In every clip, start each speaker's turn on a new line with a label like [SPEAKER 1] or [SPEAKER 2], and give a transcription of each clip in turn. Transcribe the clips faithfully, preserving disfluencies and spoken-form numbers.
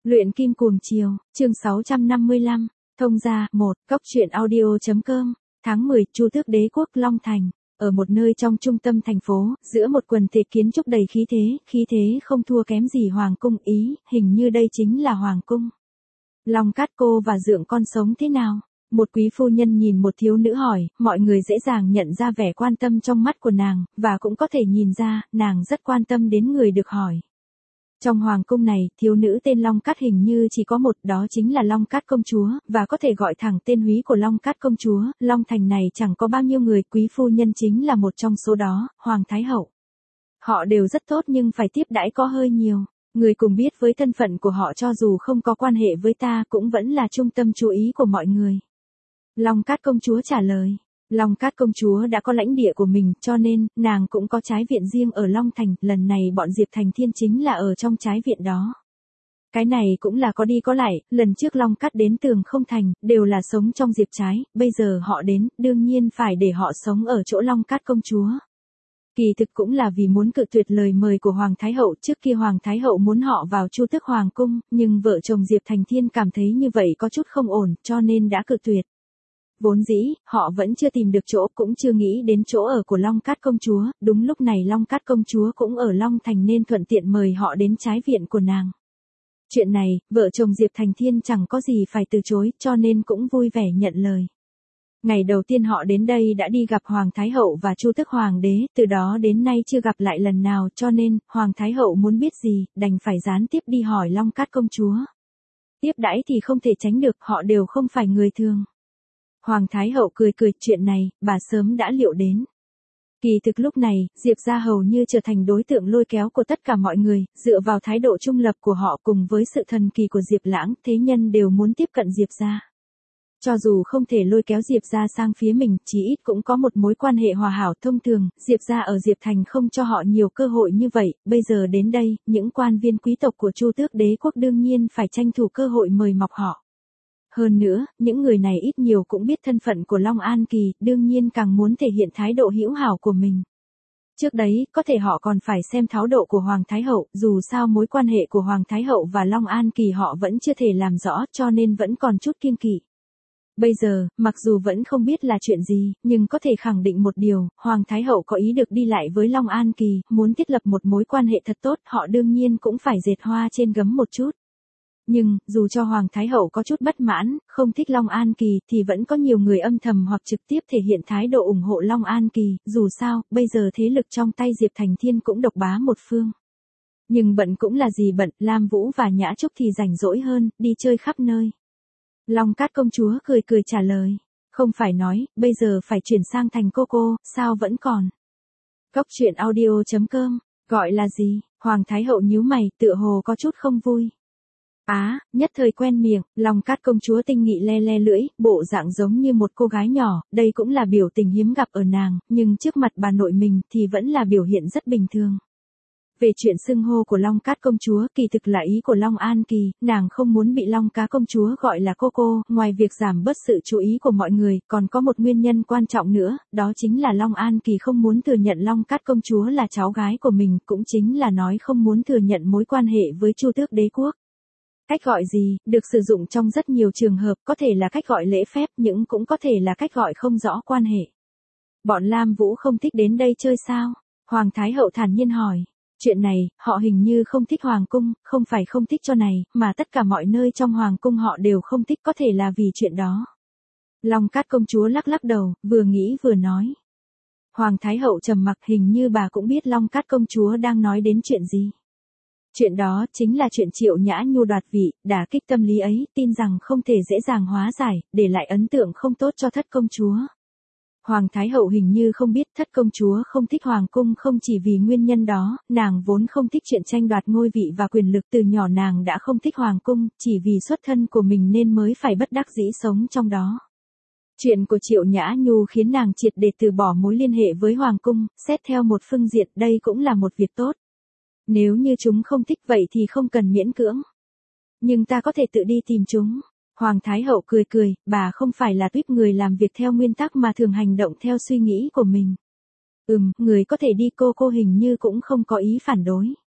[SPEAKER 1] Luyện kim cuồng chiều, chương sáu trăm năm mươi lăm, thông gia, một, cốc truyện audio.com, tháng mười, Chu Tước Đế quốc Long Thành, ở một nơi trong trung tâm thành phố, giữa một quần thể kiến trúc đầy khí thế, khí thế không thua kém gì Hoàng cung, ý, hình như đây chính là Hoàng cung. Long Cát cô và Dượng con sống thế nào? Một quý phu nhân nhìn một thiếu nữ hỏi, mọi người dễ dàng nhận ra vẻ quan tâm trong mắt của nàng, và cũng có thể nhìn ra, nàng rất quan tâm đến người được hỏi. Trong hoàng cung này, thiếu nữ tên Long Cát hình như chỉ có một, đó chính là Long Cát công chúa, và có thể gọi thẳng tên húy của Long Cát công chúa. Long Thành này chẳng có bao nhiêu người, quý phu nhân chính là một trong số đó, Hoàng Thái Hậu. Họ đều rất tốt nhưng phải tiếp đãi có hơi nhiều. Người cùng biết với thân phận của họ cho dù không có quan hệ với ta cũng vẫn là trung tâm chú ý của mọi người. Long Cát công chúa trả lời. Long Cát công chúa đã có lãnh địa của mình, cho nên, nàng cũng có trái viện riêng ở Long Thành, lần này bọn Diệp Thành Thiên chính là ở trong trái viện đó. Cái này cũng là có đi có lại, lần trước Long Cát đến Tường Không Thành, đều là sống trong Diệp trái, bây giờ họ đến, đương nhiên phải để họ sống ở chỗ Long Cát công chúa. Kỳ thực cũng là vì muốn cự tuyệt lời mời của Hoàng Thái Hậu, trước kia Hoàng Thái Hậu muốn họ vào Chu Tước Hoàng cung, nhưng vợ chồng Diệp Thành Thiên cảm thấy như vậy có chút không ổn, cho nên đã cự tuyệt. Vốn dĩ, họ vẫn chưa tìm được chỗ, cũng chưa nghĩ đến chỗ ở của Long Cát công chúa, đúng lúc này Long Cát công chúa cũng ở Long Thành nên thuận tiện mời họ đến trái viện của nàng. Chuyện này, vợ chồng Diệp Thành Thiên chẳng có gì phải từ chối, cho nên cũng vui vẻ nhận lời. Ngày đầu tiên họ đến đây đã đi gặp Hoàng Thái Hậu và Chu Tước Hoàng đế, từ đó đến nay chưa gặp lại lần nào, cho nên, Hoàng Thái Hậu muốn biết gì, đành phải gián tiếp đi hỏi Long Cát công chúa. Tiếp đãi thì không thể tránh được, họ đều không phải người thường. Hoàng Thái Hậu cười cười, chuyện này, bà sớm đã liệu đến. Kỳ thực lúc này, Diệp gia hầu như trở thành đối tượng lôi kéo của tất cả mọi người, dựa vào thái độ trung lập của họ cùng với sự thần kỳ của Diệp Lãng, thế nhân đều muốn tiếp cận Diệp gia. Cho dù không thể lôi kéo Diệp gia sang phía mình, chí ít cũng có một mối quan hệ hòa hảo thông thường, Diệp gia ở Diệp Thành không cho họ nhiều cơ hội như vậy, bây giờ đến đây, những quan viên quý tộc của Chu Tước Đế quốc đương nhiên phải tranh thủ cơ hội mời mọc họ. Hơn nữa, những người này ít nhiều cũng biết thân phận của Long An Kỳ, đương nhiên càng muốn thể hiện thái độ hữu hảo của mình. Trước đấy, có thể họ còn phải xem thái độ của Hoàng Thái Hậu, dù sao mối quan hệ của Hoàng Thái Hậu và Long An Kỳ họ vẫn chưa thể làm rõ, cho nên vẫn còn chút kiêng kỵ. Bây giờ, mặc dù vẫn không biết là chuyện gì, nhưng có thể khẳng định một điều, Hoàng Thái Hậu có ý được đi lại với Long An Kỳ, muốn thiết lập một mối quan hệ thật tốt, họ đương nhiên cũng phải dệt hoa trên gấm một chút. Nhưng, dù cho Hoàng Thái Hậu có chút bất mãn, không thích Long An Kỳ, thì vẫn có nhiều người âm thầm hoặc trực tiếp thể hiện thái độ ủng hộ Long An Kỳ, dù sao, bây giờ thế lực trong tay Diệp Thành Thiên cũng độc bá một phương. Nhưng bận cũng là gì bận, Lam Vũ và Nhã Trúc thì rảnh rỗi hơn, đi chơi khắp nơi. Long Cát công chúa cười cười trả lời, không phải nói, bây giờ phải chuyển sang thành cô cô, sao vẫn còn. Cốc truyện audio.com, gọi là gì, Hoàng Thái Hậu nhíu mày, tựa hồ có chút không vui. Á, à, nhất thời quen miệng, Long Cát công chúa tinh nghị le le lưỡi, bộ dạng giống như một cô gái nhỏ, đây cũng là biểu tình hiếm gặp ở nàng, nhưng trước mặt bà nội mình thì vẫn là biểu hiện rất bình thường. Về chuyện xưng hô của Long Cát công chúa, kỳ thực là ý của Long An Kỳ, nàng không muốn bị Long Cá công chúa gọi là cô cô, ngoài việc giảm bớt sự chú ý của mọi người, còn có một nguyên nhân quan trọng nữa, đó chính là Long An Kỳ không muốn thừa nhận Long Cát công chúa là cháu gái của mình, cũng chính là nói không muốn thừa nhận mối quan hệ với Chu Tước Đế quốc. Cách gọi gì, được sử dụng trong rất nhiều trường hợp, có thể là cách gọi lễ phép, nhưng cũng có thể là cách gọi không rõ quan hệ. Bọn Lam Vũ không thích đến đây chơi sao? Hoàng Thái Hậu thản nhiên hỏi. Chuyện này, họ hình như không thích Hoàng cung, không phải không thích cho này, mà tất cả mọi nơi trong Hoàng cung họ đều không thích, có thể là vì chuyện đó. Long Cát công chúa lắc lắc đầu, vừa nghĩ vừa nói. Hoàng Thái Hậu trầm mặc, hình như bà cũng biết Long Cát công chúa đang nói đến chuyện gì. Chuyện đó chính là chuyện Triệu Nhã Nhu đoạt vị, đả kích tâm lý ấy, tin rằng không thể dễ dàng hóa giải, để lại ấn tượng không tốt cho thất công chúa. Hoàng Thái Hậu hình như không biết thất công chúa không thích Hoàng cung không chỉ vì nguyên nhân đó, nàng vốn không thích chuyện tranh đoạt ngôi vị và quyền lực, từ nhỏ nàng đã không thích Hoàng cung, chỉ vì xuất thân của mình nên mới phải bất đắc dĩ sống trong đó. Chuyện của Triệu Nhã Nhu khiến nàng triệt để từ bỏ mối liên hệ với Hoàng cung, xét theo một phương diện đây cũng là một việc tốt. Nếu như chúng không thích vậy thì không cần miễn cưỡng. Nhưng ta có thể tự đi tìm chúng. Hoàng Thái Hậu cười cười, bà không phải là tuýp người làm việc theo nguyên tắc mà thường hành động theo suy nghĩ của mình. Ừm, người có thể đi, cô cô hình như cũng không có ý phản đối.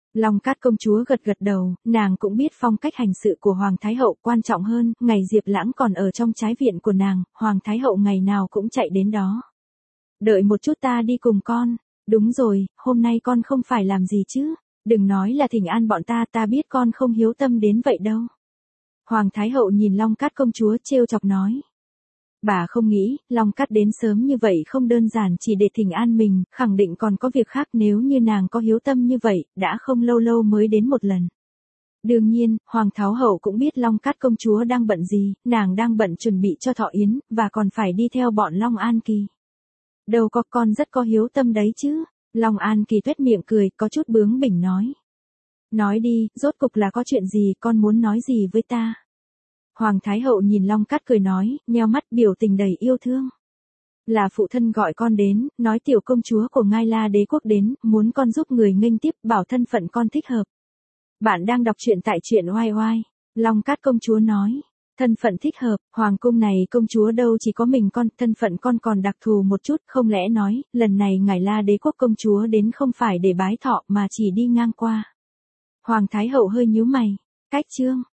[SPEAKER 1] Long Cát công chúa gật gật đầu, nàng cũng biết phong cách hành sự của Hoàng Thái Hậu, quan trọng hơn, ngày Diệp Lãng còn ở trong trái viện của nàng, Hoàng Thái Hậu ngày nào cũng chạy đến đó. Đợi một chút ta đi cùng con. Đúng rồi, hôm nay con không phải làm gì chứ? Đừng nói là thỉnh an bọn ta, ta biết con không hiếu tâm đến vậy đâu. Hoàng Thái Hậu nhìn Long Cát công chúa trêu chọc nói. Bà không nghĩ, Long Cát đến sớm như vậy không đơn giản chỉ để thỉnh an mình, khẳng định còn có việc khác, nếu như nàng có hiếu tâm như vậy, đã không lâu lâu mới đến một lần. Đương nhiên, Hoàng Thái Hậu cũng biết Long Cát công chúa đang bận gì, nàng đang bận chuẩn bị cho thọ yến, và còn phải đi theo bọn Long An Kỳ. Đâu có, con rất có hiếu tâm đấy chứ. Long An Kỳ tuét miệng cười, có chút bướng bỉnh nói. Nói đi, rốt cục là có chuyện gì, con muốn nói gì với ta? Hoàng Thái Hậu nhìn Long Cát cười nói, nheo mắt biểu tình đầy yêu thương. Là phụ thân gọi con đến, nói tiểu công chúa của Ngai La Đế quốc đến, muốn con giúp người nghênh tiếp, bảo thân phận con thích hợp. Bạn đang đọc truyện tại truyện oai oai. Long Cát công chúa nói. Thân phận thích hợp, hoàng cung này công chúa đâu chỉ có mình con, thân phận con còn đặc thù một chút, không lẽ nói, lần này Ngai La Đế quốc công chúa đến không phải để bái thọ mà chỉ đi ngang qua. Hoàng Thái Hậu hơi nhíu mày, cách chương.